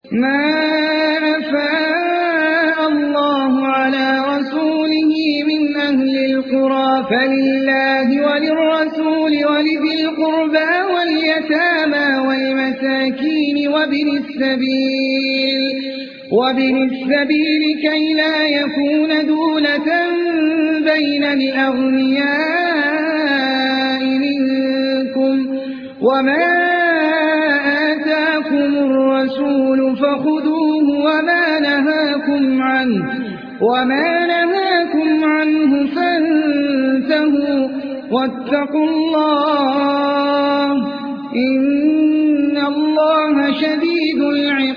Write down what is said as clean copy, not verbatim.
ما أفاء الله على رسوله من أهل القرى فلله وللرسول ولذي القربى واليتامى والمساكين وابن السبيل كي لا يكون دولة بين الأغنياء منكم وما آتاكم الرسول فخذوه وما نهاكم عنه فانتهوا واتقوا الله إن الله شديد العقاب